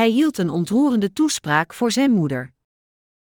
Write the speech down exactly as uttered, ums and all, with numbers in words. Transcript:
Hij hield een ontroerende toespraak voor zijn moeder.